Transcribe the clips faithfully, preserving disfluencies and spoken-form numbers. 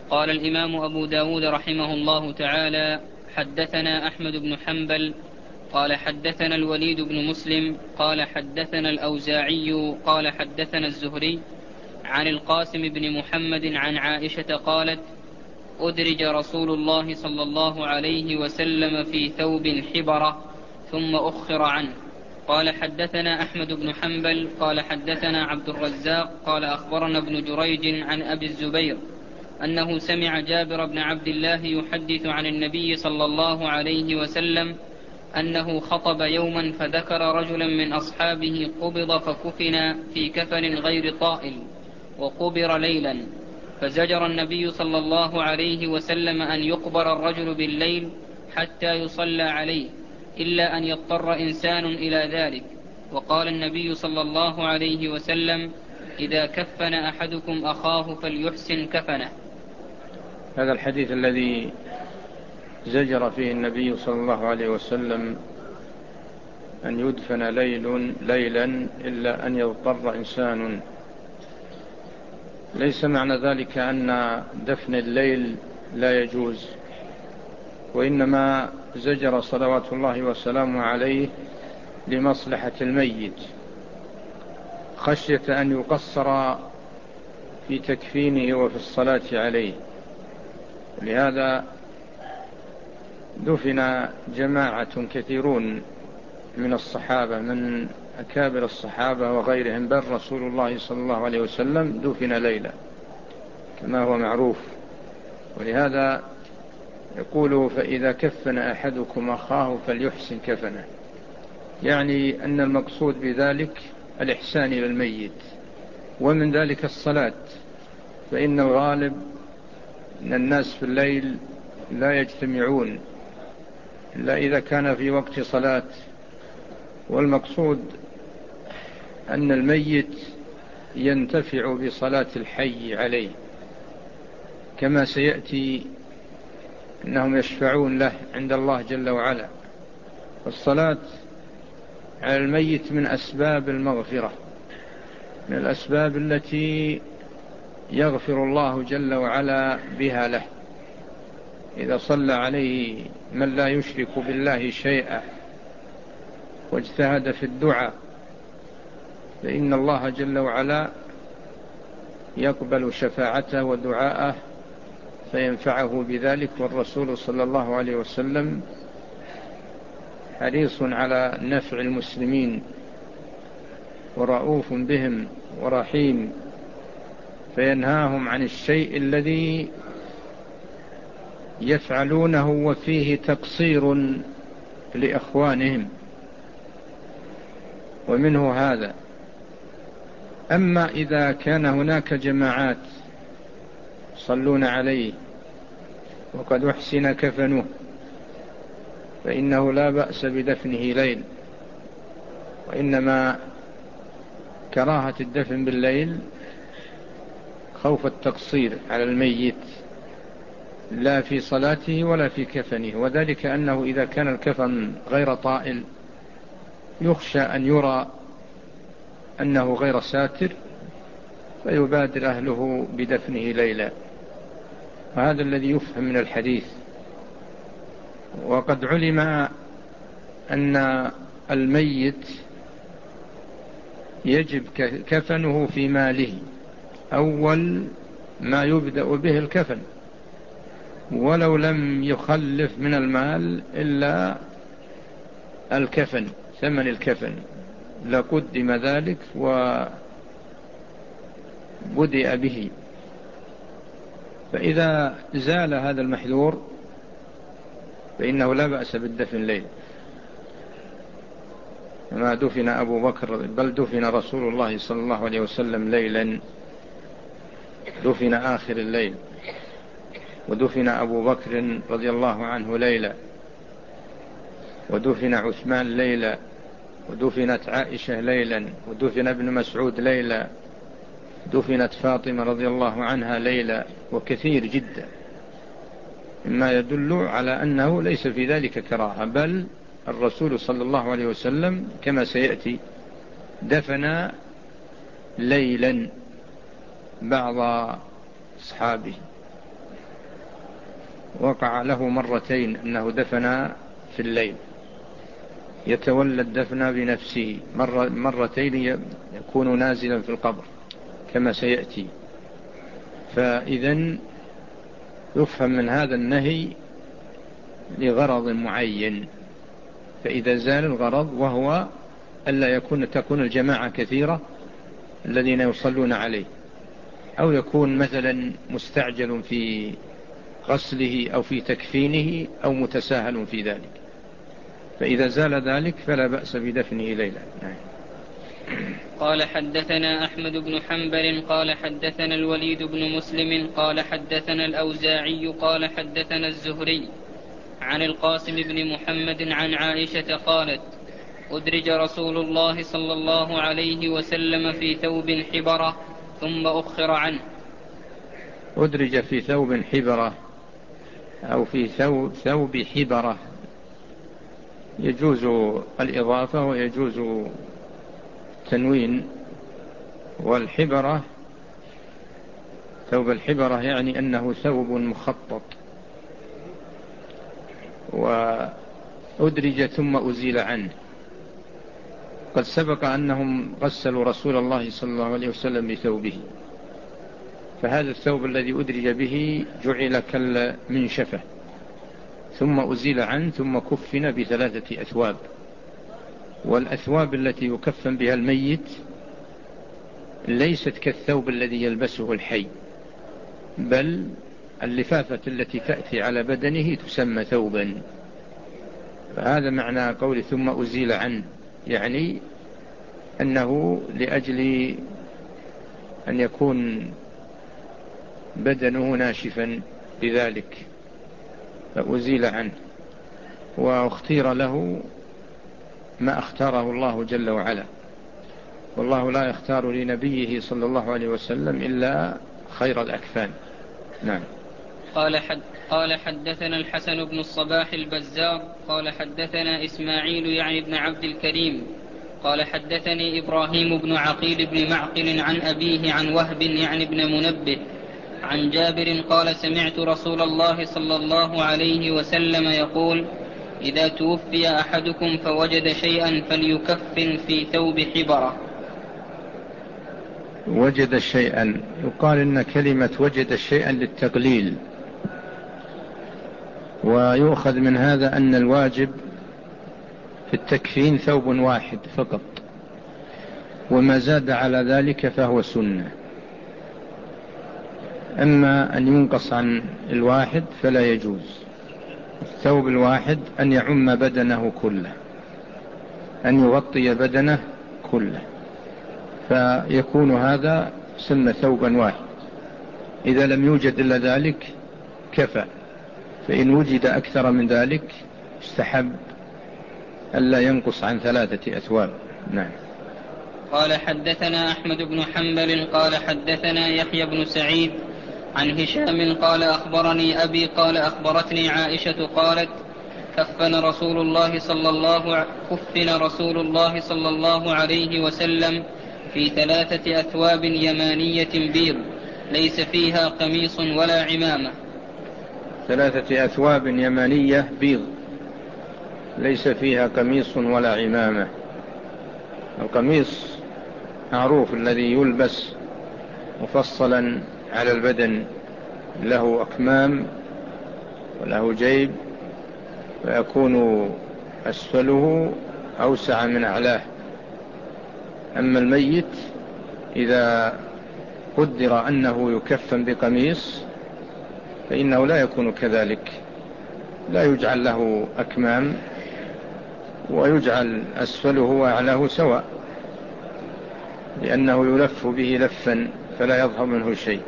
قال الإمام أبو داود رحمه الله تعالى: حدثنا أحمد بن حنبل قال حدثنا الوليد بن مسلم قال حدثنا الأوزاعي قال حدثنا الزهري عن القاسم بن محمد عن عائشة قالت: أدرج رسول الله صلى الله عليه وسلم في ثوب حبرة ثم أخر عنه. قال حدثنا أحمد بن حنبل قال حدثنا عبد الرزاق قال أخبرنا ابن جريج عن أبي الزبير أنه سمع جابر بن عبد الله يحدث عن النبي صلى الله عليه وسلم أنه خطب يوما فذكر رجلا من أصحابه قبض فكفن في كفن غير طائل وقبر ليلا، فزجر النبي صلى الله عليه وسلم أن يقبر الرجل بالليل حتى يصلى عليه إلا أن يضطر إنسان إلى ذلك. وقال النبي صلى الله عليه وسلم: إذا كفن أحدكم أخاه فليحسن كفنه. هذا الحديث الذي زجر فيه النبي صلى الله عليه وسلم أن يدفن ليل ليلا إلا أن يضطر إنسان، ليس معنى ذلك أن دفن الليل لا يجوز، وإنما زجر صلوات الله وسلامه عليه لمصلحة الميت، خشية أن يقصر في تكفينه وفي الصلاة عليه. لهذا دفن جماعة كثيرون من الصحابة، من أكابر الصحابة وغيرهم، بل رسول الله صلى الله عليه وسلم دفن ليلة كما هو معروف. ولهذا يقول: فإذا كفن أحدكم أخاه فليحسن كفنه، يعني أن المقصود بذلك الإحسان إلى الميت، ومن ذلك الصلاة، فإن الغالب أن الناس في الليل لا يجتمعون إلا إذا كان في وقت صلاة، والمقصود أن الميت ينتفع بصلاة الحي عليه، كما سيأتي أنهم يشفعون له عند الله جل وعلا. والصلاة على الميت من أسباب المغفرة، من الأسباب التي يغفر الله جل وعلا بها له. إذا صلى عليه من لا يشرك بالله شيئا واجتهد في الدعاء فإن الله جل وعلا يقبل شفاعته ودعاءه فينفعه بذلك. والرسول صلى الله عليه وسلم حريص على نفع المسلمين ورؤوف بهم ورحيم، فينهاهم عن الشيء الذي يفعلونه وفيه تقصير لإخوانهم، ومنه هذا. أما إذا كان هناك جماعات صلون عليه وقد أحسن كفنه فإنه لا بأس بدفنه ليل، وإنما كراهة الدفن بالليل خوف التقصير على الميت لا في صلاته ولا في كفنه، وذلك أنه إذا كان الكفن غير طائل يخشى أن يرى أنه غير ساتر فيبادر أهله بدفنه ليلا، وهذا الذي يفهم من الحديث. وقد علم أن الميت يجب كفنه في ماله، أول ما يبدأ به الكفن، ولو لم يخلف من المال إلا الكفن، ثمن الكفن لقدم ذلك وبدأ به. فإذا زال هذا المحذور فإنه لا بأس بالدفن ليل. ما دفن أبو بكر، بل دفن رسول الله صلى الله عليه وسلم ليلا، دفن آخر الليل، ودفن أبو بكر رضي الله عنه ليلا، ودفن عثمان ليلا، ودفنت عائشة ليلا، ودفن ابن مسعود ليلا، دفنت فاطمة رضي الله عنها ليلا، وكثير جدا مما يدل على أنه ليس في ذلك كراهة، بل الرسول صلى الله عليه وسلم كما سيأتي دفن ليلا بعض أصحابه. وقع له مرتين أنه دفن في الليل، يتولى الدفن بنفسه مرة مرتين، يكون نازلا في القبر كما سيأتي. فإذن يفهم من هذا النهي لغرض معين، فإذا زال الغرض وهو ألا يكون تكون الجماعة كثيرة الذين يصلون عليه، أو يكون مثلا مستعجل في غسله أو في تكفينه أو متساهل في ذلك، فإذا زال ذلك فلا بأس بدفنه ليلا. قال حدثنا أحمد بن حنبل قال حدثنا الوليد بن مسلم قال حدثنا الأوزاعي قال حدثنا الزهري عن القاسم بن محمد عن عائشة قالت: أدرج رسول الله صلى الله عليه وسلم في ثوب حبرة ثم أخر عنه. أدرج في ثوب حبرة أو في ثوب, ثوب حبرة، يجوز الإضافة ويجوز تنوين. والحبرة ثوب الحبرة يعني أنه ثوب مخطط، وأدرج ثم أزيل عنه. قد سبق أنهم غسلوا رسول الله صلى الله عليه وسلم بثوبه، فهذا الثوب الذي أدرج به جعل كالمنشفة ثم أزيل عنه ثم كفن بثلاثة أثواب. والأثواب التي يكفن بها الميت ليست كالثوب الذي يلبسه الحي، بل اللفافة التي تأتي على بدنه تسمى ثوبا. فهذا معنى قول ثم أزيل عنه، يعني أنه لأجل أن يكون بدنه ناشفا بذلك فأزيل عنه. واختير له ما اختاره الله جل وعلا، والله لا يختار لنبيه صلى الله عليه وسلم إلا خير الأكفان. نعم. قال, حد قال حدثنا الحسن بن الصباح البزار قال حدثنا إسماعيل يعني بن عبد الكريم قال حدثني إبراهيم بن عقيل بن معقل عن أبيه عن وهب يعني بن منبه عن جابر قال: سمعت رسول الله صلى الله عليه وسلم يقول: إذا توفي أحدكم فوجد شيئا فليكفن في ثوب حبرة. وجد شيئا، يقال إن كلمة وجد شيئا للتقليل، ويؤخذ من هذا أن الواجب في التكفين ثوب واحد فقط، وما زاد على ذلك فهو سنة. أما أن ينقص عن الواحد فلا يجوز. الثوب الواحد أن يعم بدنه كله، أن يغطي بدنه كله، فيكون هذا سن ثوبا واحد. إذا لم يوجد إلا ذلك كفى، فإن وجد أكثر من ذلك استحب ألا ينقص عن ثلاثة أثواب. نعم. قال حدثنا أحمد بن حنبل قال حدثنا يحيى بن سعيد عن هشام قال أخبرني أبي قال أخبرتني عائشة قالت: كفن رسول الله صلى الله كفن رسول الله صلى الله عليه وسلم في ثلاثة أثواب يمانية بيض ليس فيها قميص ولا عمامة. ثلاثة أثواب يمانية بيض ليس فيها قميص ولا عمامة. القميص معروف الذي يلبس مفصلا على البدن، له أكمام وله جيب، ويكون أسفله أوسع من أعلاه. أما الميت إذا قدر أنه يكفن بقميص فإنه لا يكون كذلك، لا يجعل له أكمام ويجعل أسفله وأعلاه سواء، لأنه يلف به لفا فلا يظهر منه شيء.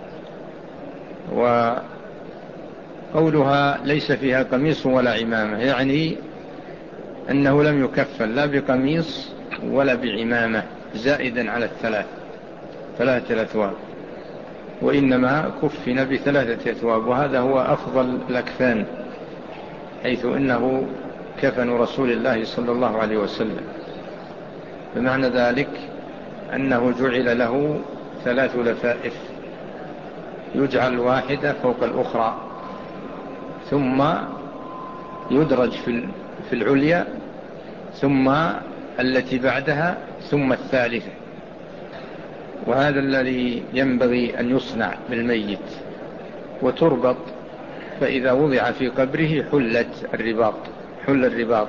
وقولها ليس فيها قميص ولا عمامة يعني أنه لم يكفن لا بقميص ولا بعمامة زائدا على الثلاث ثلاثة أثواب، وإنما كفن بثلاثة أثواب، وهذا هو أفضل الأكفان، حيث إنه كفن رسول الله صلى الله عليه وسلم. بمعنى ذلك أنه جعل له ثلاث لفائف، يجعل واحدة فوق الأخرى ثم يدرج في العليا، ثم التي بعدها، ثم الثالثة. وهذا الذي ينبغي أن يصنع بالميت، وتربط، فإذا وضع في قبره حلت الرباط حل الرباط.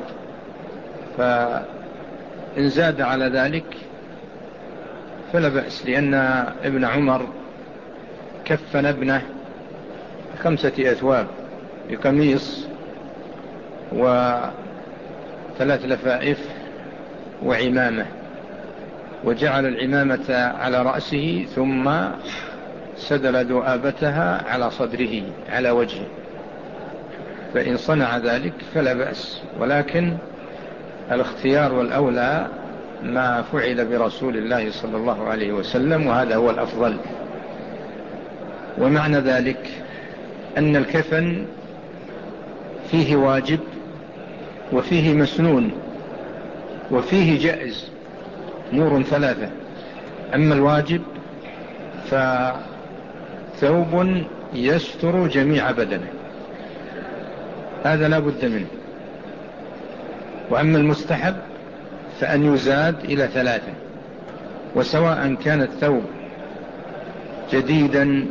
فإن زاد على ذلك فلا بأس، لأن ابن عمر كفن ابنه خمسة أثواب بقميص وثلاث لفائف وعمامة، وجعل العمامة على رأسه ثم سدل ذؤابتها على صدره على وجهه. فإن صنع ذلك فلا بأس، ولكن الاختيار والأولى ما فعل برسول الله صلى الله عليه وسلم، وهذا هو الأفضل. ومعنى ذلك أن الكفن فيه واجب وفيه مسنون وفيه جائز، أمور ثلاثة. أما الواجب فثوب يستر جميع بدنه، هذا لا بد منه. وأما المستحب فأن يزاد إلى ثلاثة، وسواء كان الثوب جديدا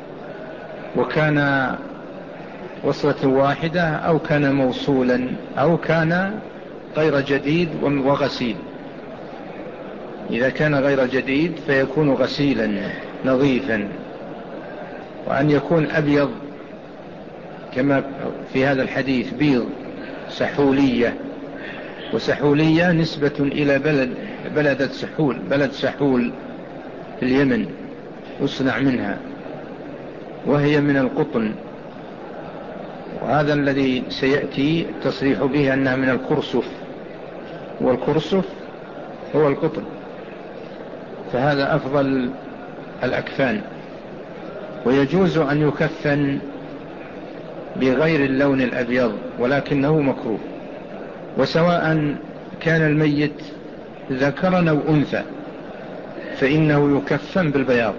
وكان وصلة واحدة، أو كان موصولا، أو كان غير جديد وغسيل. إذا كان غير جديد فيكون غسيلا نظيفا، وأن يكون أبيض كما في هذا الحديث، بيض سحولية. وسحولية نسبة إلى بلد بلدة سحول بلد سحول في اليمن، يصنع منها، وهي من القطن. وهذا الذي سيأتي التصريح به أنها من الكرسف، والكرسف هو القطن. فهذا أفضل الأكفان. ويجوز أن يكفن بغير اللون الأبيض، ولكنه مكروه. وسواء كان الميت ذكرا أو أنثى فإنه يكفن بالبياض،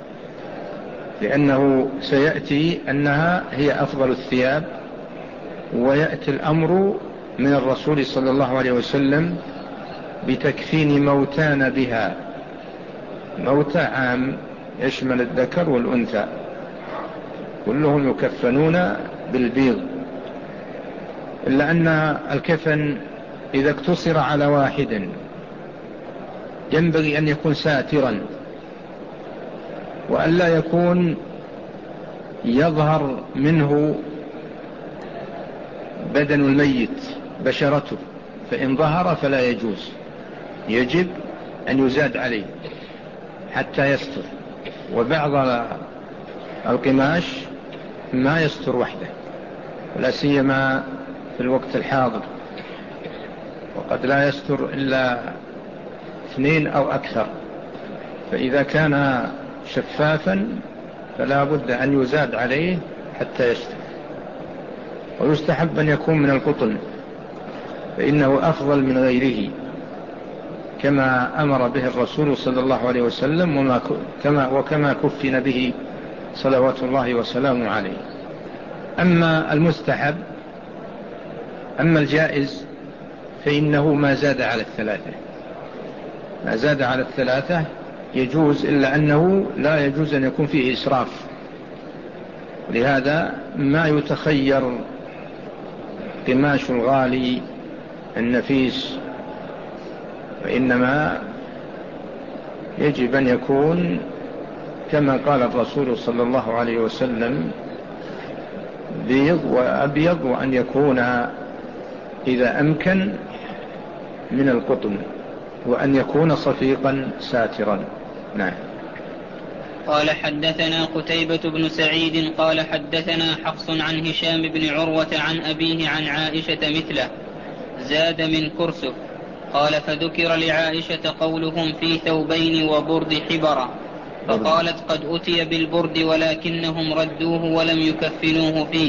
لأنه سيأتي أنها هي أفضل الثياب. ويأتي الأمر من الرسول صلى الله عليه وسلم بتكفين موتان بها، موتى عام يشمل الذكر والأنثى، كلهم يكفنون بالبيض. إلا أن الكفن إذا اقتصر على واحد ينبغي أن يكون ساترا، وأن لا يكون يظهر منه بدن الميت بشرته، فإن ظهر فلا يجوز، يجب أن يزاد عليه حتى يستر. وبعض القماش ما يستر وحده، ولا سيما في الوقت الحاضر، وقد لا يستر إلا اثنين أو أكثر. فإذا كان شفافا فلا بد أن يزاد عليه حتى يستر. ويستحب أن يكون من القطن، فإنه أفضل من غيره، كما أمر به الرسول صلى الله عليه وسلم، وما كما وكما كفن به صلوات الله وسلامه عليه. أما المستحب أما الجائز فإنه ما زاد على الثلاثة ما زاد على الثلاثة يجوز، إلا أنه لا يجوز أن يكون فيه إسراف. لهذا ما يتخير قماش الغالي النفيس، وإنما يجب أن يكون كما قال الرسول صلى الله عليه وسلم بيض وأبيض، وأن يكون إذا أمكن من القطن، وأن يكون صفيقا ساترا. نعم. قال حدثنا قتيبة بن سعيد قال حدثنا حفص عن هشام بن عروة عن أبيه عن عائشة مثله، زاد من كرسف. قال فذكر لعائشة قولهم في ثوبين وبرد حبرة، فقالت قد أتي بالبرد ولكنهم ردوه ولم يكفنوه فيه.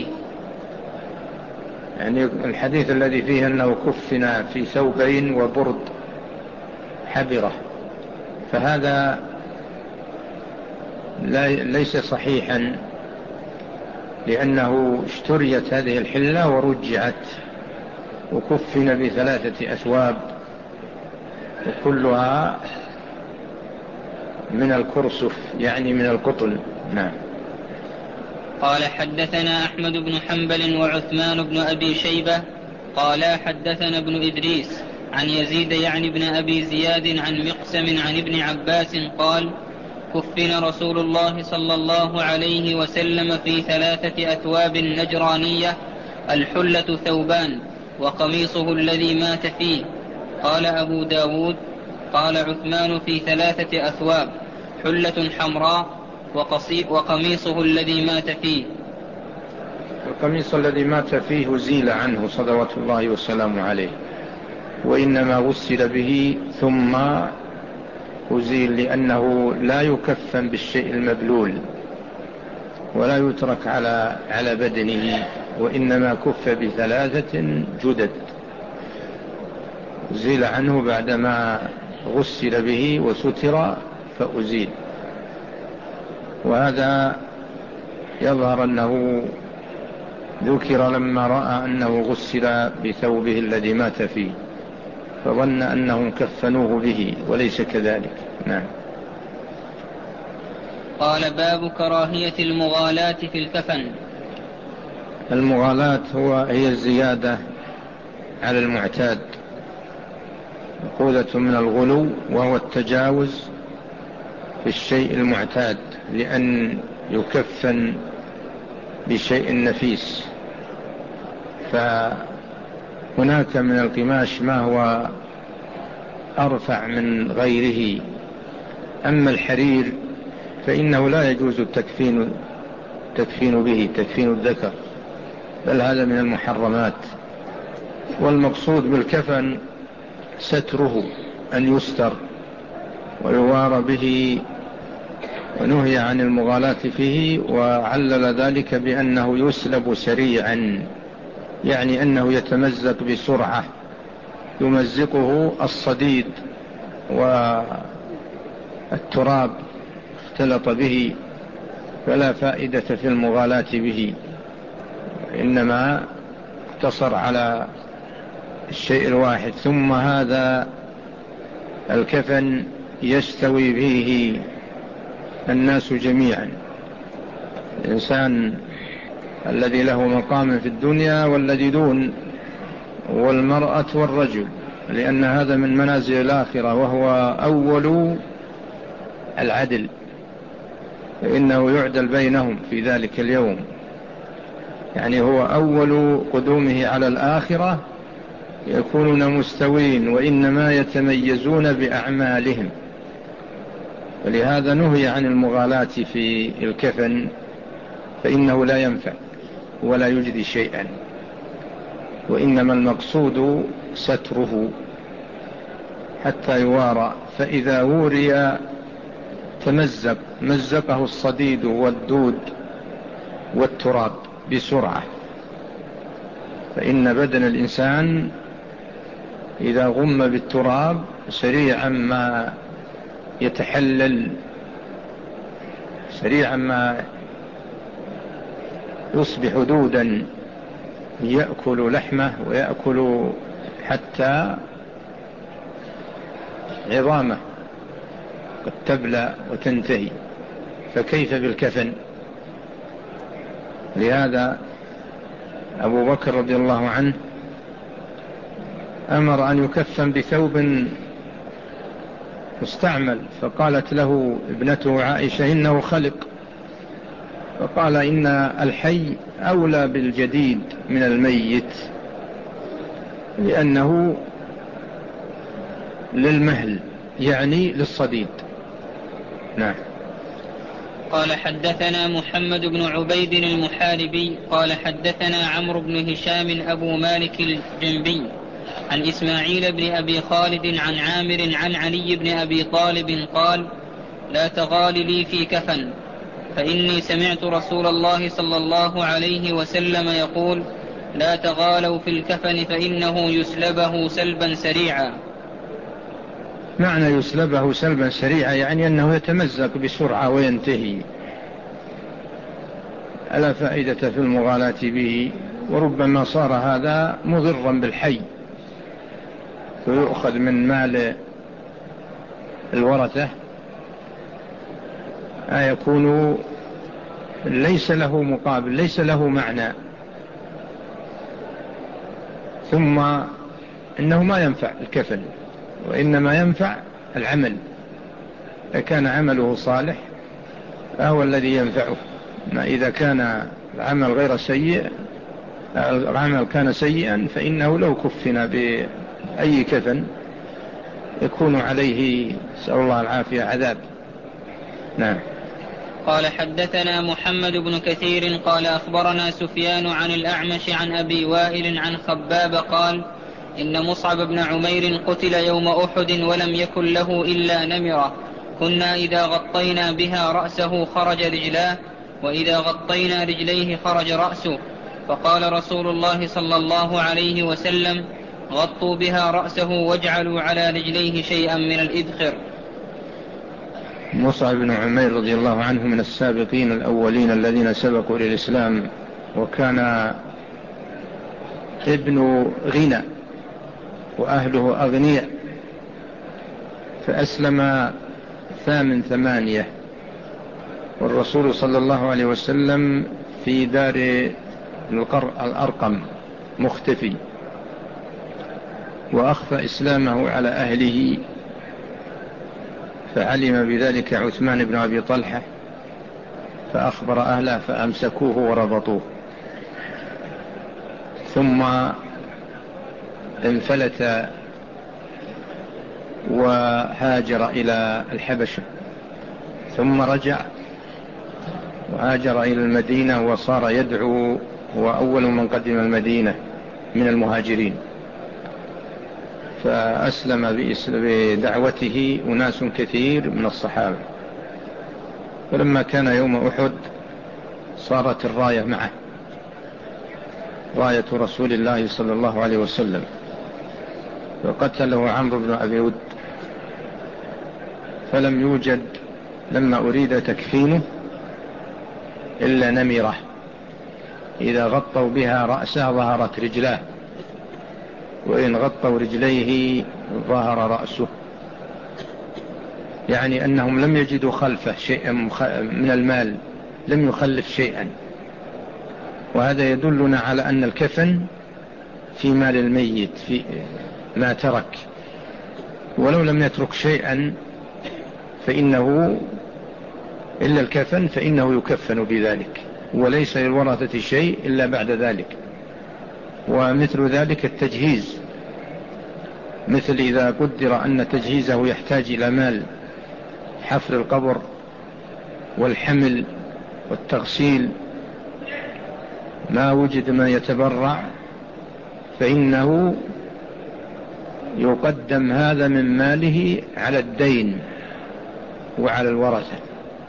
يعني الحديث الذي فيه أنه كفن في ثوبين وبرد حبرة، فهذا لا ليس صحيحا، لأنه اشتريت هذه الحلة ورجعت وكفن بثلاثة أثواب وكلها من الكرسف يعني من القطن. نعم. قال حدثنا أحمد بن حنبل وعثمان بن أبي شيبة قالا حدثنا ابن إدريس عن يزيد يعني بن أبي زياد عن مقسم عن ابن عباس قال كفن رسول الله صلى الله عليه وسلم في ثلاثة أثواب نجرانية الحلة ثوبان وقميصه الذي مات فيه. قال أبو داود قال عثمان في ثلاثة أثواب حلة حمراء وقميصه الذي مات فيه. القميص الذي مات فيه زيل عنه صلوات الله والسلام عليه، وإنما غسل به ثم أزيل، لأنه لا يكفن بالشيء المبلول ولا يترك على على بدنه، وإنما كف بثلاثة جدد زيل عنه بعدما غسل به وستر فأزيل. وهذا يظهر أنه ذكر لما رأى أنه غسل بثوبه الذي مات فيه فظن أنهم كفنوه به وليس كذلك. نعم. قال باب كراهية المغالاة في الكفن. المغالاة هو هي الزيادة على المعتاد، مأخوذة من الغلو وهو التجاوز في الشيء المعتاد، لأن يكفن بشيء نفيس، فهناك من القماش ما هو أرفع من غيره. أما الحرير فإنه لا يجوز التكفين تكفين به تكفين الذكر، بل هذا من المحرمات. والمقصود بالكفن ستره، أن يستر ويوارى به، ونهي عن المغالاة فيه، وعلل ذلك بأنه يسلب سريعا، يعني أنه يتمزق بسرعة، يمزقه الصديد والتراب اختلط به، فلا فائدة في المغالاة به، إنما اقتصر على الشيء الواحد. ثم هذا الكفن يستوي فيه الناس جميعا، الإنسان الذي له مقام في الدنيا والذي دون، والمرأة والرجل، لأن هذا من منازل الآخرة، وهو أول العدل، فإنه يعدل بينهم في ذلك اليوم، يعني هو أول قدومه على الآخرة، يكونون مستوين، وإنما يتميزون بأعمالهم. ولهذا نهي عن المغالاة في الكفن، فإنه لا ينفع ولا يجدي شيئا، وإنما المقصود ستره حتى يوارى، فإذا وري تمزق مزقه الصديد والدود والتراب بسرعة. فإن بدن الإنسان إذا غم بالتراب سريعا ما يتحلل، سريعا ما يصبح دودا، يأكل لحمه ويأكل حتى عظامه قد تبلى وتنتهي، فكيف بالكفن؟ لهذا أبو بكر رضي الله عنه أمر أن يكفن بثوب مستعمل، فقالت له ابنته عائشة إنه خلق، فقال إن الحي أولى بالجديد من الميت، لأنه للمهل يعني للصديد. نعم. قال حدثنا محمد بن عبيد المحاربي قال حدثنا عمرو بن هشام أبو مالك الجنبي عن إسماعيل بن أبي خالد عن عامر عن علي بن أبي طالب قال لا تغال لي في كفن، فإني سمعت رسول الله صلى الله عليه وسلم يقول لا تغالوا في الكفن فإنه يسلبه سلبا سريعا. معنى يسلبه سلبا سريعا يعني أنه يتمزق بسرعة وينتهي، ألا فائدة في المغالاة به، وربما صار هذا مضرا بالحي ويؤخذ من مال الورثة يكون ليس له مقابل، ليس له معنى، ثم إنه ما ينفع الكفن، وإنما ينفع العمل. كان عمله صالح فهو الذي ينفعه، ما إذا كان العمل غير سيء، العمل كان سيئا فإنه لو كفن بأي كفن يكون عليه، نسأل الله العافية، عذاب. نعم. قال حدثنا محمد بن كثير قال أخبرنا سفيان عن الأعمش عن أبي وائل عن خباب قال إن مصعب بن عمير قتل يوم أحد ولم يكن له إلا نمرة، كنا إذا غطينا بها رأسه خرج رجلاه، وإذا غطينا رجليه خرج رأسه، فقال رسول الله صلى الله عليه وسلم غطوا بها رأسه واجعلوا على رجليه شيئا من الإذخر. مصعب بن عمير رضي الله عنه من السابقين الأولين الذين سبقوا للإسلام، وكان ابن غنى وأهله أغنياء، فأسلم ثامن ثمانية، والرسول صلى الله عليه وسلم في دار الأرقم مختفي، وأخفى إسلامه على أهله، فعلم بذلك عثمان بن أبي طلحة فأخبر أهله فأمسكوه وربطوه، ثم انفلت وهاجر إلى الحبشة، ثم رجع وهاجر إلى المدينة وصار يدعو، هو أول من قدم المدينة من المهاجرين، فأسلم بدعوته أناس كثير من الصحابة. فلما كان يوم أحد صارت الراية معه، راية رسول الله صلى الله عليه وسلم، فقتله عمرو بن أبي ود، فلم يوجد لما أريد تكفينه إلا نمرة، إذا غطوا بها رأسه ظهرت رجلاه، وإن غطوا رجليه ظهر رأسه، يعني أنهم لم يجدوا خلفه شيئا من المال، لم يخلف شيئا. وهذا يدلنا على أن الكفن في مال الميت، في ما ترك، ولو لم يترك شيئا فإنه إلا الكفن فإنه يكفن بذلك، وليس للورثة شيء إلا بعد ذلك. ومثل ذلك التجهيز، مثل إذا قدر أن تجهيزه يحتاج إلى مال، حفر القبر والحمل والتغسيل، ما وجد من يتبرع فإنه يقدم هذا من ماله على الدين وعلى الورثة.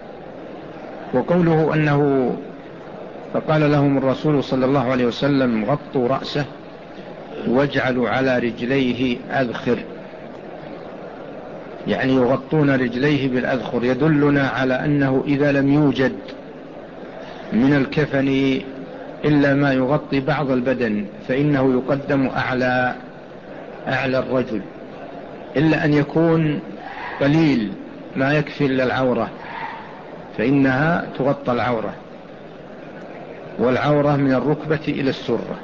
وقوله أنه فقال لهم الرسول صلى الله عليه وسلم غطوا رأسه واجعلوا على رجليه أذخر، يعني يغطون رجليه بالأذخر، يدلنا على أنه إذا لم يوجد من الكفن إلا ما يغطي بعض البدن فإنه يقدم أعلى أعلى الرجل، إلا أن يكون قليل ما يكفي إلا العورة فإنها تغطى العورة، والعورة من الركبة إلى السرة،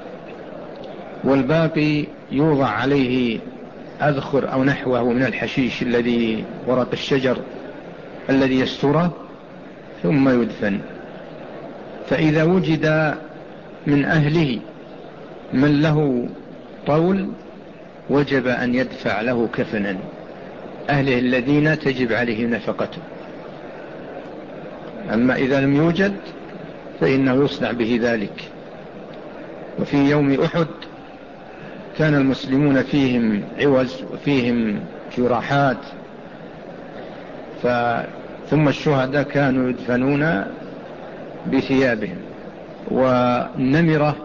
والباقي يوضع عليه أذخر أو نحوه من الحشيش الذي ورق الشجر الذي يستره، ثم يدفن. فإذا وجد من أهله من له طول وجب أن يدفع له كفنا، أهله الذين تجب عليه نفقته. أما إذا لم يوجد فإنه يصنع به ذلك. وفي يوم أحد كان المسلمون فيهم عوز وفيهم جراحات، ثم الشهداء كانوا يدفنون بثيابهم. والنمرة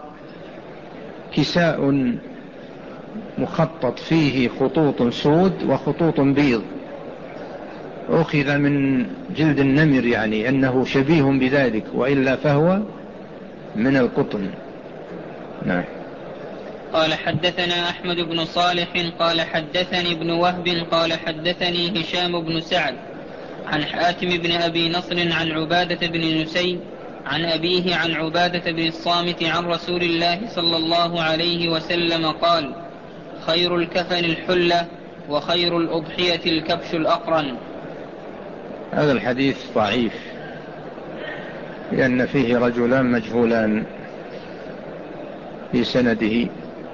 كساء مخطط فيه خطوط سود وخطوط بيض، أخذ من جلد النمر، يعني أنه شبيه بذلك، وإلا فهو من القطن. نعم. قال حدثنا أحمد بن صالح قال حدثني ابن وهب قال حدثني هشام بن سعد عن حاتم بن أبي نصر عن عبادة بن نسي عن أبيه عن عبادة بن الصامت عن رسول الله صلى الله عليه وسلم قال: خير الكفن الحلة، وخير الأضحية الكبش الأقرن. هذا الحديث ضعيف لأن فيه رجلان مجهولان في سنده،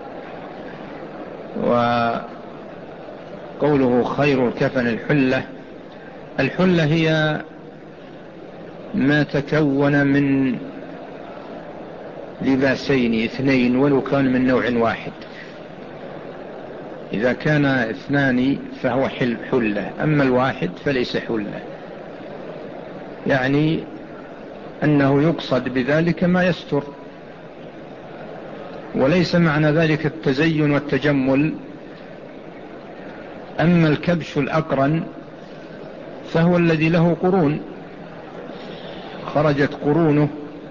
وقوله خير الكفن الحلة، الحلة هي ما تكون من لباسين اثنين ولو كان من نوع واحد. إذا كان اثنان فهو حلة، أما الواحد فليس حلة، يعني أنه يقصد بذلك ما يستر، وليس معنى ذلك التزين والتجمل. أما الكبش الأقرن فهو الذي له قرون، خرجت قرونه،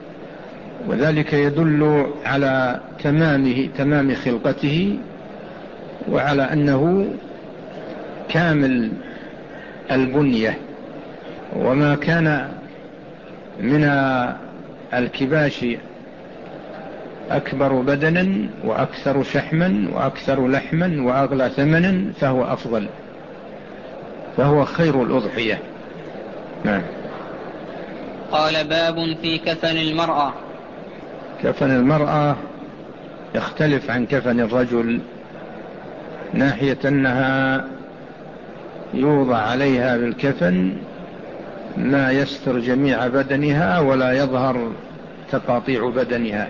وذلك يدل على تمامه تمام خلقته، وعلى أنه كامل البنية. وما كان من الكباش أكبر بدنا وأكثر شحما وأكثر لحما وأغلى ثمنا فهو أفضل، فهو خير الأضحية. نعم. قال: باب في كفن المرأة. كفن المرأة يختلف عن كفن الرجل، ناحية أنها يوضع عليها بالكفن ما يستر جميع بدنها ولا يظهر تقاطيع بدنها،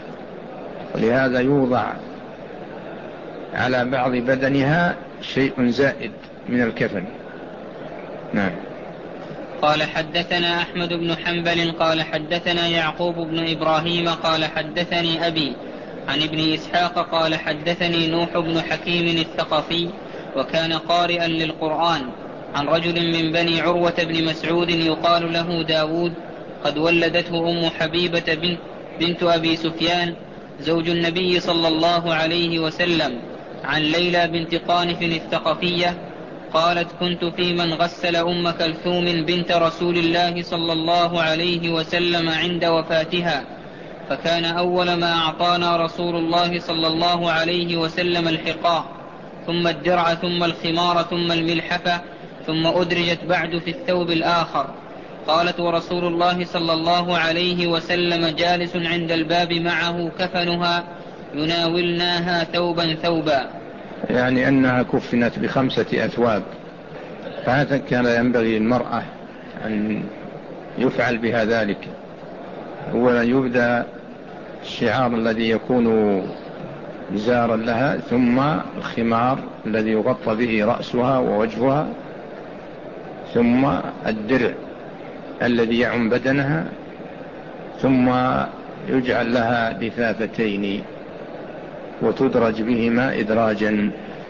ولهذا يوضع على بعض بدنها شيء زائد من الكفن. نعم. قال حدثنا أحمد بن حنبل قال حدثنا يعقوب بن إبراهيم قال حدثني أبي عن ابن إسحاق قال حدثني نوح بن حكيم الثقفي وكان قارئا للقرآن عن رجل من بني عروة بن مسعود يقال له داود قد ولدته أم حبيبة بنت, بنت أبي سفيان زوج النبي صلى الله عليه وسلم عن ليلى بنت قانف الثقفية قالت: كنت في من غسل أم كلثوم بنت رسول الله صلى الله عليه وسلم عند وفاتها، فكان أول ما أعطانا رسول الله صلى الله عليه وسلم الحقاء، ثم الدرع، ثم الخمار، ثم الملحفة، ثم أدرجت بعد في الثوب الآخر. قالت: ورسول الله صلى الله عليه وسلم جالس عند الباب معه كفنها يناولناها ثوبا ثوبا، يعني أنها كفنت بخمسة أثواب. فهذا كان ينبغي المرأة أن يفعل بها ذلك. أولا يبدأ الشعار الذي يكون زارا لها، ثم الخمار الذي يغطى به رأسها ووجهها، ثم الدرع الذي يعم بدنها، ثم يجعل لها لفافتين وتدرج بهما إدراجا.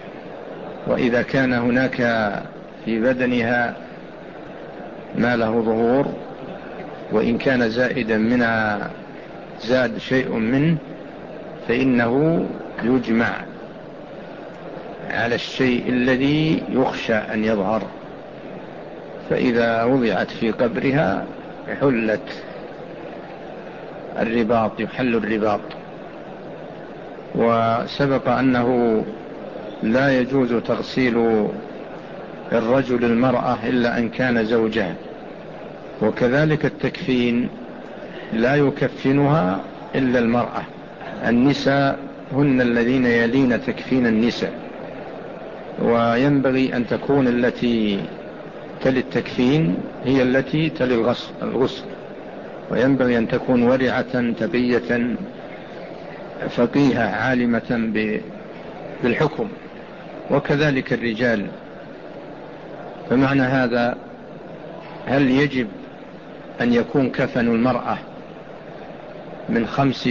وإذا كان هناك في بدنها ما له ظهور، وإن كان زائدا منها زاد شيء منه، فإنه يجمع على الشيء الذي يخشى أن يظهر. فإذا وضعت في قبرها حلت الرباط، يحل الرباط. وسبق أنه لا يجوز تغسيل الرجل المرأة إلا أن كان زوجها، وكذلك التكفين لا يكفنها إلا المرأة. النساء هن الذين يلين تكفين النساء، وينبغي أن تكون التي تلي التكفين هي التي تلي الغسل، وينبغي أن تكون ورعة تقية فقيهة عالمة بالحكم، وكذلك الرجال. فمعنى هذا، هل يجب أن يكون كفن المرأة من خمس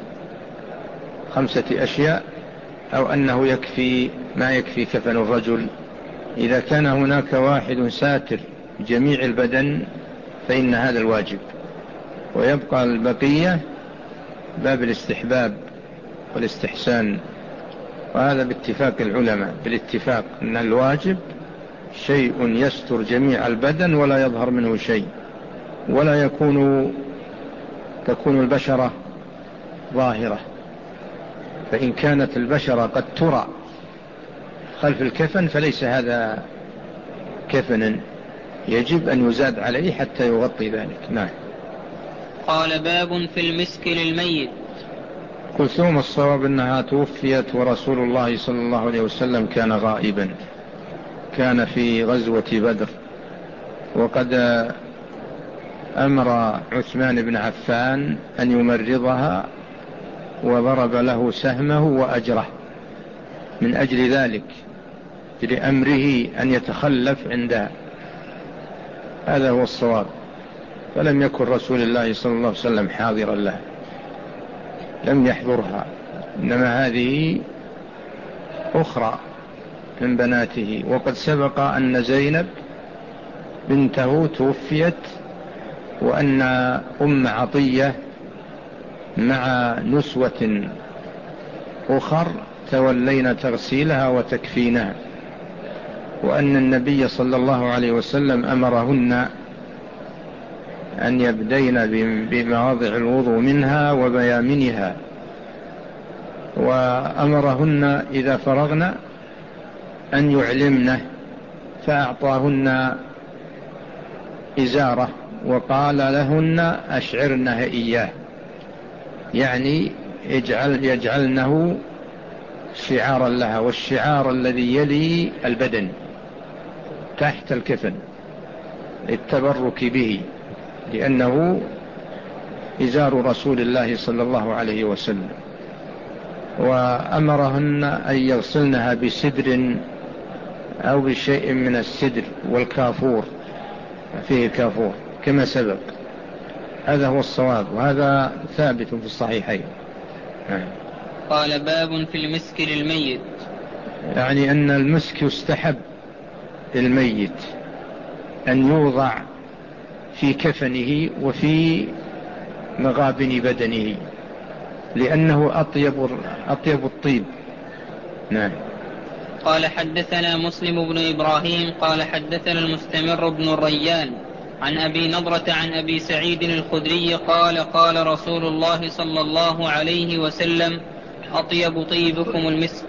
خمسة أشياء، أو أنه يكفي ما يكفي كفن الرجل؟ إذا كان هناك واحد ساتر جميع البدن فإن هذا الواجب، ويبقى البقية باب الاستحباب والاستحسان. وهذا باتفاق العلماء، بالاتفاق أن الواجب شيء يستر جميع البدن ولا يظهر منه شيء، ولا يكون تكون البشرة ظاهرة. فإن كانت البشرة قد ترى خلف الكفن فليس هذا كفنا، يجب أن يزاد عليه حتى يغطي ذلك. نعم. قال باب في المسك للميت. كلثوم الصواب أنها توفيت ورسول الله صلى الله عليه وسلم كان غائبا، كان في غزوة بدر، وقد أمر عثمان بن عفان أن يمرضها وضرب له سهمه وأجره من أجل ذلك، لأمره أن يتخلف عندها. هذا هو الصواب. فلم يكن رسول الله صلى الله عليه وسلم حاضرا لها، لم يحضرها، إنما هذه أخرى من بناته. وقد سبق أن زينب بنته توفيت، وأن أم عطية مع نسوة أخر تولين تغسيلها وتكفينها، وأن النبي صلى الله عليه وسلم أمرهن أن يبدين بمواضع الوضوء منها وبيامنها، وأمرهن إذا فرغن أن يعلمنه، فأعطاهن إزارة وقال لهن أشعرنها إياه، يعني يجعل يجعلنه شعارا لها، والشعار الذي يلي البدن تحت الكفن التبرك به، لأنه إزار رسول الله صلى الله عليه وسلم. وأمرهن أن يغسلنها بسدر أو بشيء من السدر والكافور، فيه كافور كما سبق. هذا هو الصواب، وهذا ثابت في الصحيحين. قال باب في المسك للميت. يعني أن المسك يستحب للميت أن يوضع في كفنه وفي مغابن بدنه، لأنه أطيب, أطيب الطيب. نعم. قال حدثنا مسلم بن إبراهيم قال حدثنا المستمر بن الريان عن أبي نضرة عن أبي سعيد الخدري قال قال رسول الله صلى الله عليه وسلم أطيب طيبكم المسك.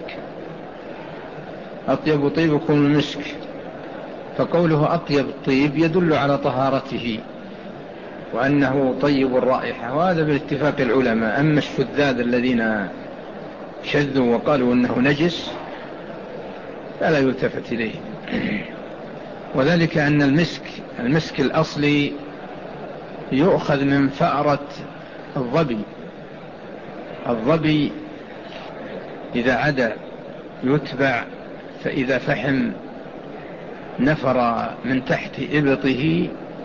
أطيب طيبكم المسك، فقوله أطيب الطيب يدل على طهارته وأنه طيب الرائحة، وهذا بالاتفاق العلماء. أما الشذاذ الذين شذوا وقالوا أنه نجس فلا يلتفت إليه، وذلك أن المسك المسك الأصلي يؤخذ من فأرة الظبي. الظبي إذا عدا يتبع، فإذا فحم نفر من تحت إبطه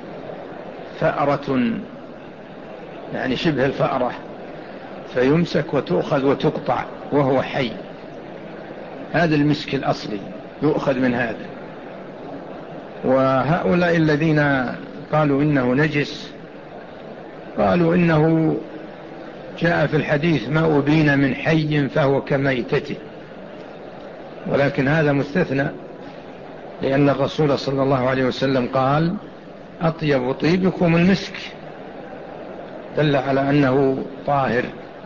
فأرة، يعني شبه الفأرة، فيمسك وتؤخذ وتقطع وهو حي. هذا المسك الأصلي يؤخذ من هذا. وهؤلاء الذين قالوا إنه نجس قالوا إنه جاء في الحديث ما أبين من حي فهو كميتته، ولكن هذا مستثنى، لأن الرسول صلى الله عليه وسلم قال أطيب طيبكم المسك، دل على أنه طاهر.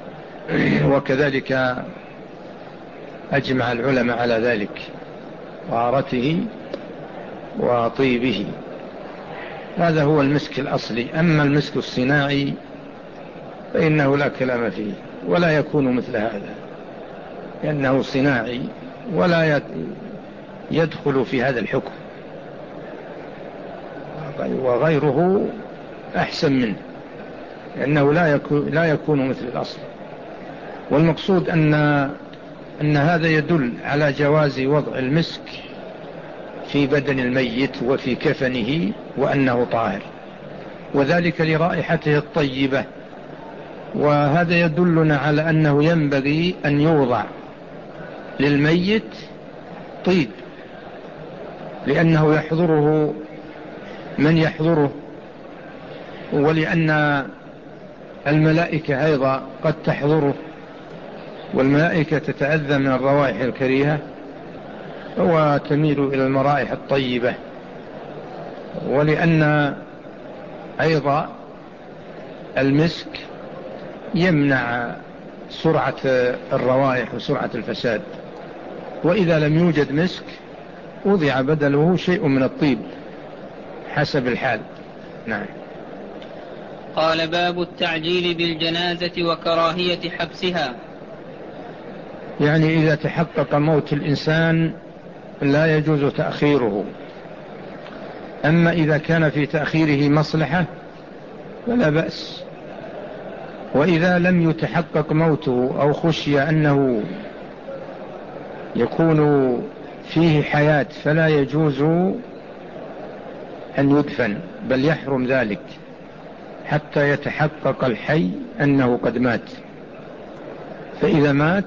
وكذلك أجمع العلماء على ذلك، طهارته وطيبه. هذا هو المسك الأصلي. أما المسك الصناعي فإنه لا كلام فيه، ولا يكون مثل هذا، لأنه صناعي ولا يدخل في هذا الحكم، وغيره أحسن منه، لأنه لا يكون, لا يكون مثل الأصل. والمقصود أن, أن هذا يدل على جواز وضع المسك في بدن الميت وفي كفنه، وأنه طاهر، وذلك لرائحته الطيبة. وهذا يدلنا على أنه ينبغي أن يوضع للميت طيب، لأنه يحضره من يحضره، ولأن الملائكة أيضا قد تحضره، والملائكة تتأذى من الروائح الكريهة وتميل إلى المرائح الطيبة، ولأن أيضا المسك يمنع سرعة الروائح وسرعة الفساد، وإذا لم يوجد مسك وضع بدله شيء من الطيب حسب الحال. نعم. قال باب التعجيل بالجنازة وكراهية حبسها. يعني إذا تحقق موت الإنسان لا يجوز تأخيره، أما إذا كان في تأخيره مصلحة فلا بأس، وإذا لم يتحقق موته أو خشي أنه يكون فيه حياة فلا يجوز أن يدفن، بل يحرم ذلك حتى يتحقق الحي أنه قد مات. فإذا مات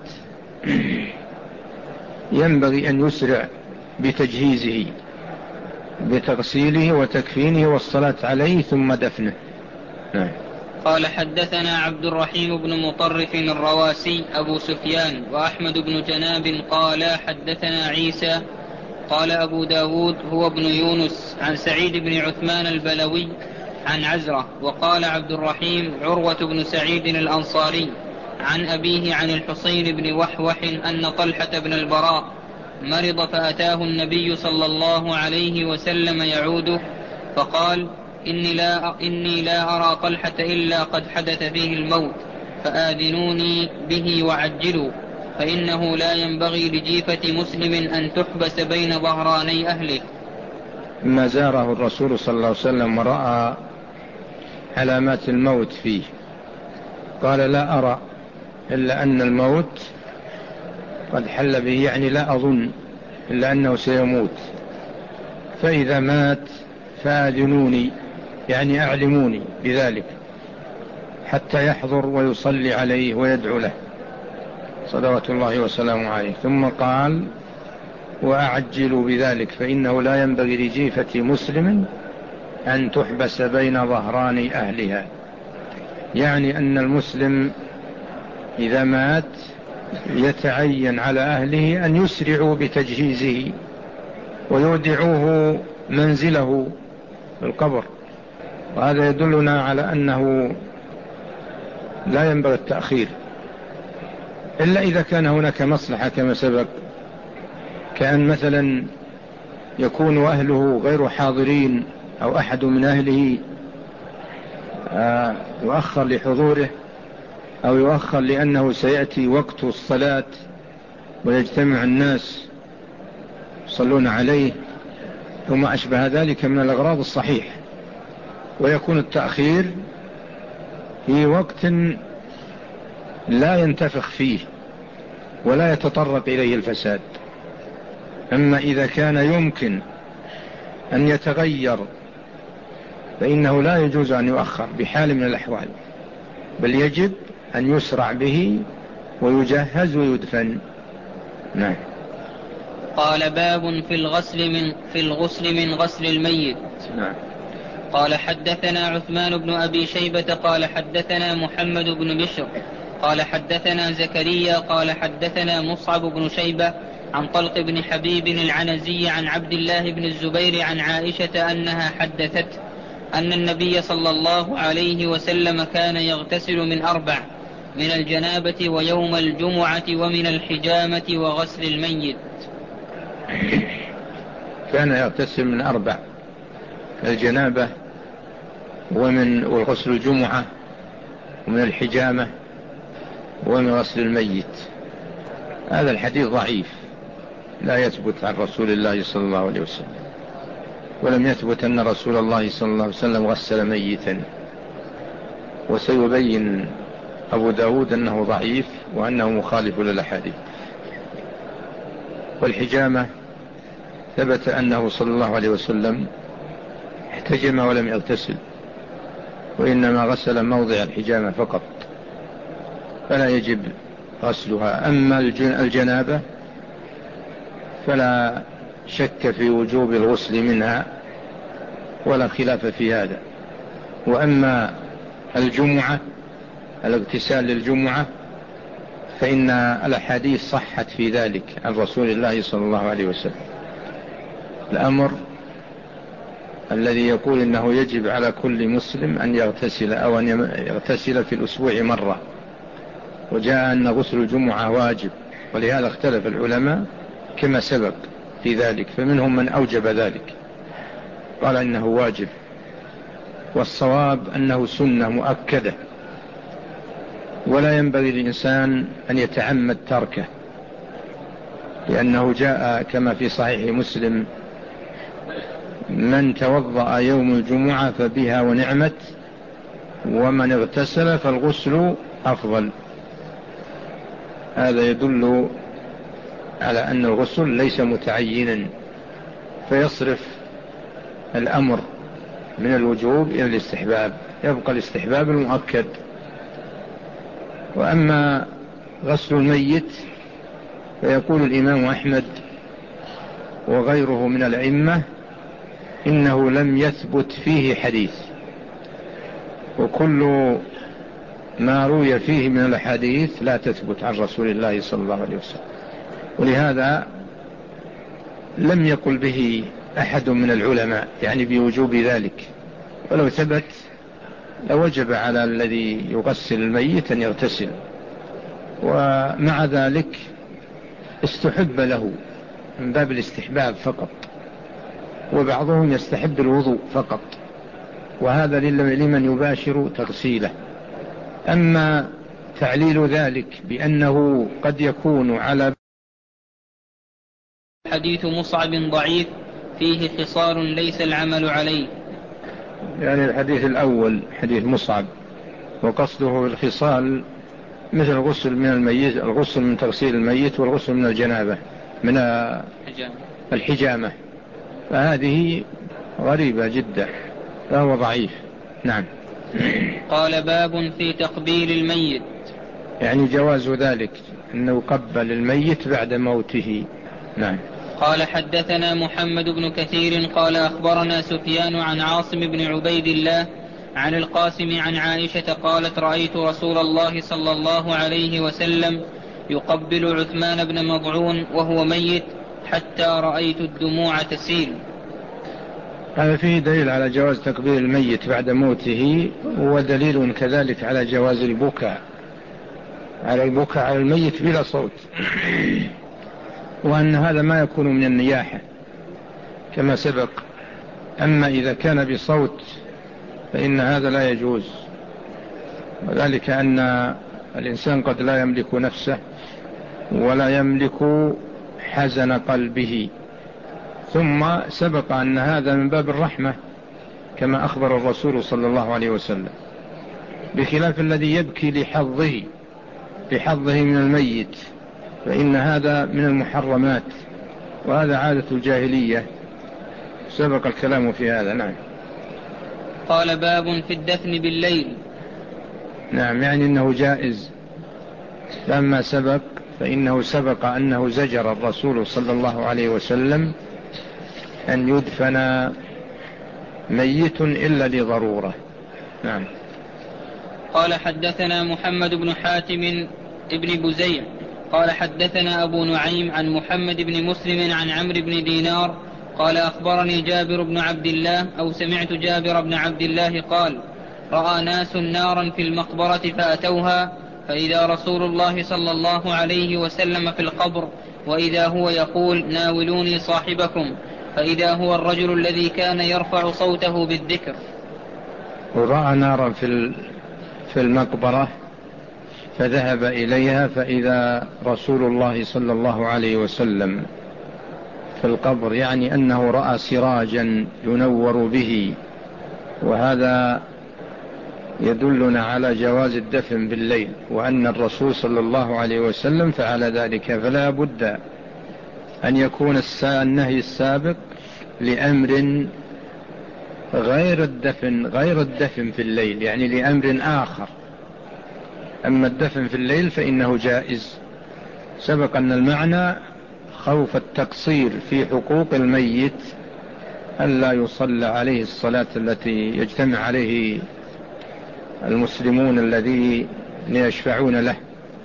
ينبغي أن يسرع بتجهيزه، بتغسيله وتكفينه والصلاة عليه ثم دفنه. نعم. قال حدثنا عبد الرحيم بن مطرف الرواسي أبو سفيان وأحمد بن جناب قال حدثنا عيسى قال أبو داود هو ابن يونس عن سعيد بن عثمان البلوي عن عزرة. وقال عبد الرحيم عروة بن سعيد الأنصاري عن أبيه عن الحصين بن وحوح أن طلحة بن البراء مرض فأتاه النبي صلى الله عليه وسلم يعوده فقال إني لا, إني لا أرى طلحة إلا قد حدث فيه الموت فآذنوني به وعجلوا، فإنه لا ينبغي لجيفة مسلم أن تحبس بين ظهراني أهله. ما زاره الرسول صلى الله عليه وسلم ورأى علامات الموت فيه قال لا أرى إلا أن الموت قد حل به، يعني لا أظن إلا أنه سيموت، فإذا مات فآذنوني يعني أعلموني بذلك حتى يحضر ويصلي عليه ويدعو له صلوات الله وسلامه عليه. ثم قال وأعجلوا بذلك فإنه لا ينبغي لجيفة مسلم أن تحبس بين ظهران أهلها، يعني أن المسلم إذا مات يتعين على أهله أن يسرعوا بتجهيزه ويودعوه منزله في القبر، وهذا يدلنا على أنه لا ينبغي التأخير إلا إذا كان هناك مصلحة كما سبق، كأن مثلا يكون أهله غير حاضرين أو أحد من أهله يؤخر لحضوره أو يؤخر لأنه سيأتي وقت الصلاة ويجتمع الناس يصلون عليه وما أشبه ذلك من الأغراض الصحيح، ويكون التأخير في وقت لا ينتفخ فيه ولا يتطرق إليه الفساد. أما إذا كان يمكن أن يتغير فإنه لا يجوز أن يؤخر بحال من الأحوال، بل يجب أن يسرع به ويجهز ويدفن. نعم. قال باب في الغسل من, في الغسل من غسل الميت. نعم. قال حدثنا عثمان بن أبي شيبة قال حدثنا محمد بن بشر قال حدثنا زكريا قال حدثنا مصعب بن شيبة عن طلق بن حبيب العنزي عن عبد الله بن الزبير عن عائشة أنها حدثت أن النبي صلى الله عليه وسلم كان يغتسل من أربع: من الجنابة ويوم الجمعة ومن الحجامة وغسل الميت. كان يغتسل من أربع: الجنابة ومن والغسل الجمعة ومن الحجامة ومن غسل الميت. هذا الحديث ضعيف لا يثبت عن رسول الله صلى الله عليه وسلم، ولم يثبت أن رسول الله صلى الله عليه وسلم غسل ميتا، وسيبين أبو داود أنه ضعيف وأنه مخالف للأحاديث. والحجامة ثبت أنه صلى الله عليه وسلم احتجم ولم يغتسل، وإنما غسل موضع الحجامة فقط، فلا يجب غسلها. أما الجنابة فلا شك في وجوب الغسل منها، ولا خلاف في هذا. وأما الجمعة، الاغتسال للجمعة، فإن الأحاديث صحت في ذلك عن رسول الله صلى الله عليه وسلم. الأمر الذي يقول إنه يجب على كل مسلم أن يغتسل أو أن يغتسل في الأسبوع مرة، وجاء أن غسل الجمعة واجب، ولهذا اختلف العلماء كما سبق في ذلك، فمنهم من أوجب ذلك قال إنه واجب، والصواب أنه سنة مؤكدة، ولا ينبغي للإنسان أن يتعمد تركه، لأنه جاء كما في صحيح مسلم: من توضأ يوم الجمعة فبها ونعمت، ومن اغتسل فالغسل أفضل. هذا يدل على أن الغسل ليس متعينا، فيصرف الأمر من الوجوب إلى الاستحباب، يبقى الاستحباب المؤكد. وأما غسل الميت فيقول الإمام أحمد وغيره من الأئمة إنه لم يثبت فيه حديث، وكل ما روي فيه من الحديث لا تثبت عن رسول الله صلى الله عليه وسلم، ولهذا لم يقل به أحد من العلماء يعني بوجوب ذلك، ولو ثبت لوجب على الذي يغسل الميت أن يغتسل. ومع ذلك استحب له من باب الاستحباب فقط، وبعضهم يستحب الوضوء فقط، وهذا لمن يباشر تغسيله. أما تعليل ذلك بأنه قد يكون على حديث مصعب ضعيف فيه خصال ليس العمل عليه، يعني الحديث الأول حديث مصعب، وقصده الخصال مثل الغسل من الميت، الغسل من تغسيل الميت، والغسل من الجنابة من الحجامة، فهذه غريبة جدا، فهو ضعيف. نعم. قال: باب في تقبيل الميت، يعني جواز ذلك أنه قبل الميت بعد موته. نعم. قال: حدثنا محمد بن كثير قال أخبرنا سفيان عن عاصم بن عبيد الله عن القاسم عن عائشة قالت: رأيت رسول الله صلى الله عليه وسلم يقبل عثمان بن مضعون وهو ميت حتى رأيت الدموع تسيل. هذا فيه دليل على جواز تقبيل الميت بعد موته، ودليل كذلك على جواز البكاء على البكاء على الميت بلا صوت، وأن هذا ما يكون من النياحة كما سبق. أما إذا كان بصوت فإن هذا لا يجوز، وذلك أن الإنسان قد لا يملك نفسه ولا يملك حزن قلبه، ثم سبق أن هذا من باب الرحمة كما أخبر الرسول صلى الله عليه وسلم، بخلاف الذي يبكي لحظه لحظه من الميت، فإن هذا من المحرمات، وهذا عادة الجاهلية، سبق الكلام في هذا. نعم. قال: باب في الدفن بالليل. نعم، يعني أنه جائز، لما سبق فإنه سبق أنه زجر الرسول صلى الله عليه وسلم أن يدفن ميت إلا لضرورة. نعم. قال: حدثنا محمد بن حاتم ابن بزيع قال حدثنا أبو نعيم عن محمد بن مسلم عن عمرو بن دينار قال: أخبرني جابر بن عبد الله أو سمعت جابر بن عبد الله قال: رأى ناس نارا في المقبرة فأتوها، فإذا رسول الله صلى الله عليه وسلم في القبر، وإذا هو يقول: ناولوني صاحبكم، فإذا هو الرجل الذي كان يرفع صوته بالذكر. ورأى نارا في في المقبرة فذهب إليها، فإذا رسول الله صلى الله عليه وسلم في القبر، يعني أنه رأى سراجا ينور به، وهذا يدلنا على جواز الدفن بالليل، وأن الرسول صلى الله عليه وسلم فعل ذلك، فلا بد أن يكون النهي السابق لأمر غير الدفن غير الدفن في الليل، يعني لأمر آخر. أما الدفن في الليل فإنه جائز. سبق أن المعنى خوف التقصير في حقوق الميت ألا يصلى عليه الصلاة التي يجتمع عليه المسلمون الذين يشفعون له.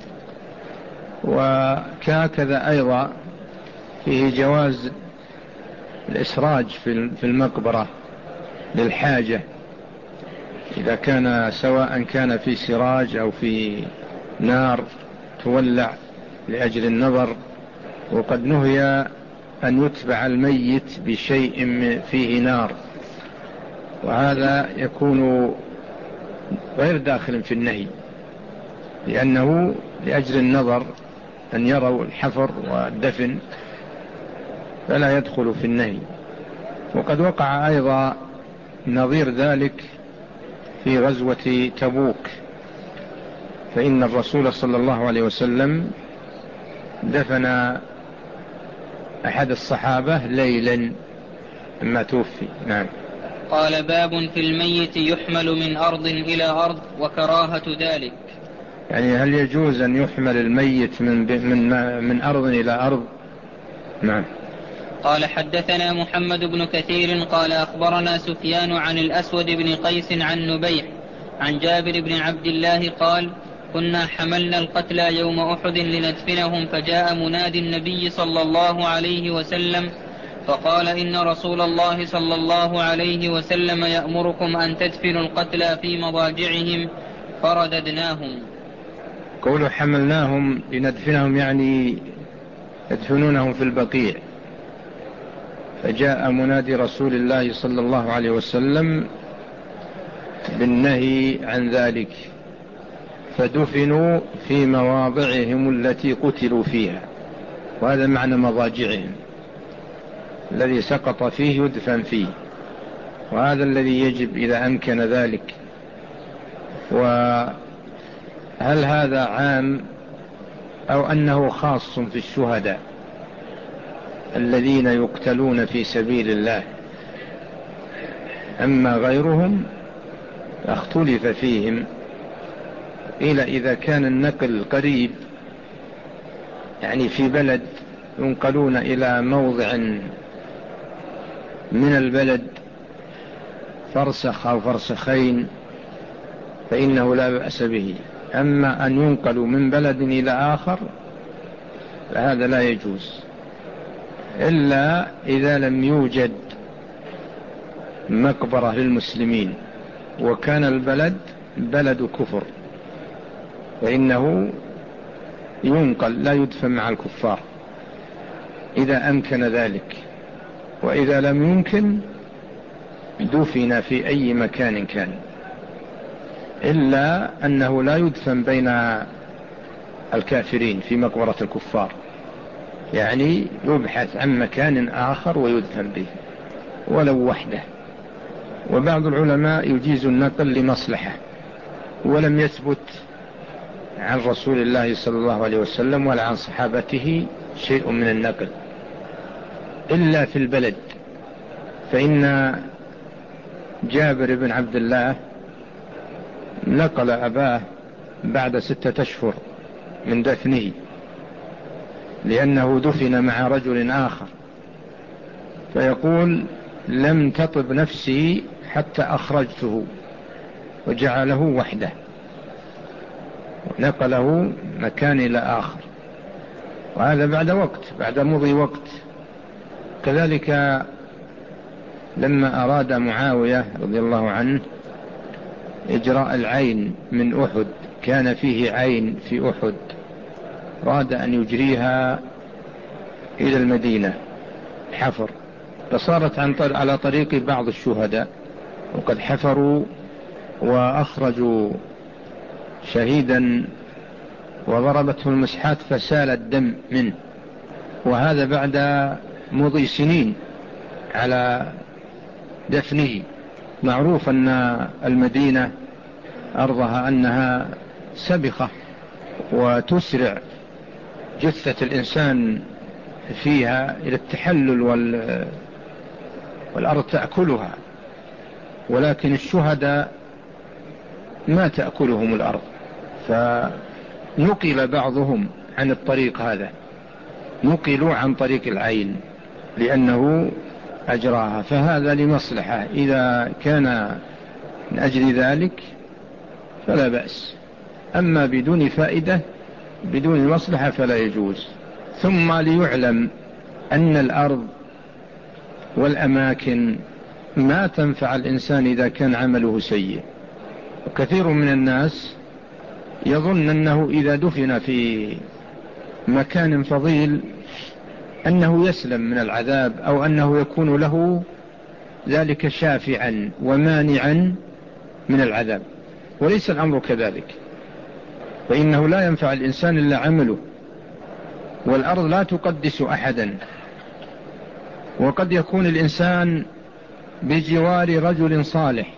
وكذا أيضا فيه جواز الإسراج في المقبرة للحاجة، إذا كان سواء كان في سراج أو في نار تولع لأجل النظر. وقد نهي أن يتبع الميت بشيء فيه نار، وهذا يكون غير داخل في النهي، لأنه لأجل النظر أن يروا الحفر والدفن فلا يدخل في النهي. وقد وقع أيضا نظير ذلك في غزوة تبوك، فإن الرسول صلى الله عليه وسلم دفن أحد الصحابة ليلا لما توفي. نعم. قال: باب في الميت يحمل من أرض إلى أرض وكراهة ذلك. يعني هل يجوز أن يحمل الميت من, من, من أرض إلى أرض؟ نعم. قال: حدثنا محمد بن كثير قال أخبرنا سفيان عن الأسود بن قيس عن نبيح عن جابر بن عبد الله قال: كنا حملنا القتلى يوم أحد لندفنهم، فجاء منادي النبي صلى الله عليه وسلم فقال: إن رسول الله صلى الله عليه وسلم يأمركم أن تدفنوا القتلى في مضاجعهم، فرددناهم. قولوا حملناهم لندفنهم يعني يدفنونهم في البقيع، فجاء منادي رسول الله صلى الله عليه وسلم بالنهي عن ذلك، فدفنوا في مواضعهم التي قتلوا فيها، وهذا معنى مضاجعهم، الذي سقط فيه يدفن فيه، وهذا الذي يجب إذا أمكن ذلك. وهل هذا عام أو أنه خاص في الشهداء الذين يقتلون في سبيل الله؟ أما غيرهم اختلف فيهم، إلى إذا كان النقل قريب، يعني في بلد ينقلون إلى موضع من البلد فرسخ أو فرسخين فإنه لا بأس به. أما أن ينقلوا من بلد إلى آخر فهذا لا يجوز، إلا إذا لم يوجد مقبرة للمسلمين وكان البلد بلد كفر، فإنه ينقل لا يدفن مع الكفار إذا أمكن ذلك. وإذا لم يمكن دفن في أي مكان كان، إلا أنه لا يدفن بين الكافرين في مقبرة الكفار، يعني يبحث عن مكان آخر ويدفن به ولو وحده. وبعض العلماء يجيز النقل لمصلحة، ولم يثبت عن رسول الله صلى الله عليه وسلم ولا عن صحابته شيء من النقل إلا في البلد. فإن جابر بن عبد الله نقل أباه بعد ستة أشهر من دفنه، لأنه دفن مع رجل آخر، فيقول: لم تطب نفسي حتى أخرجته وجعله وحده، نقله مكان إلى آخر، وهذا بعد وقت، بعد مضي وقت. كذلك لما أراد معاوية رضي الله عنه إجراء العين من أحد، كان فيه عين في أحد، أراد أن يجريها إلى المدينة حفر، فصارت عن طر... على طريق بعض الشهداء، وقد حفروا وأخرجوا شهيدا وضربته المسحات فسال الدم منه، وهذا بعد مضي سنين على دفنه. معروف أن المدينة أرضها أنها سبخة وتسرع جثة الإنسان فيها إلى التحلل وال... والأرض تأكلها، ولكن الشهداء ما تأكلهم الأرض، فنقل بعضهم عن الطريق هذا، نقلوا عن طريق العين، لأنه أجراها، فهذا لمصلحة، إذا كان من أجل ذلك فلا بأس، أما بدون فائدة بدون مصلحة فلا يجوز. ثم ليعلم أن الأرض والأماكن ما تنفع الإنسان إذا كان عمله سيء. وكثير من الناس يظن أنه إذا دفن في مكان فضيل أنه يسلم من العذاب، أو أنه يكون له ذلك شافعا ومانعا من العذاب، وليس الأمر كذلك، فإنه لا ينفع الإنسان إلا عمله، والأرض لا تقدس أحدا. وقد يكون الإنسان بجوار رجل صالح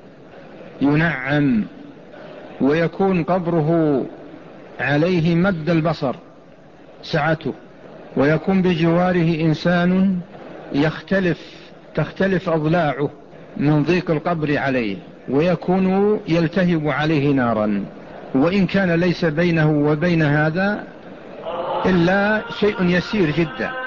ينعم، ويكون قبره عليه مد البصر سعته، ويكون بجواره إنسان يختلف تختلف أضلاعه من ضيق القبر عليه، ويكون يلتهب عليه نارا، وإن كان ليس بينه وبين هذا إلا شيء يسير جدا،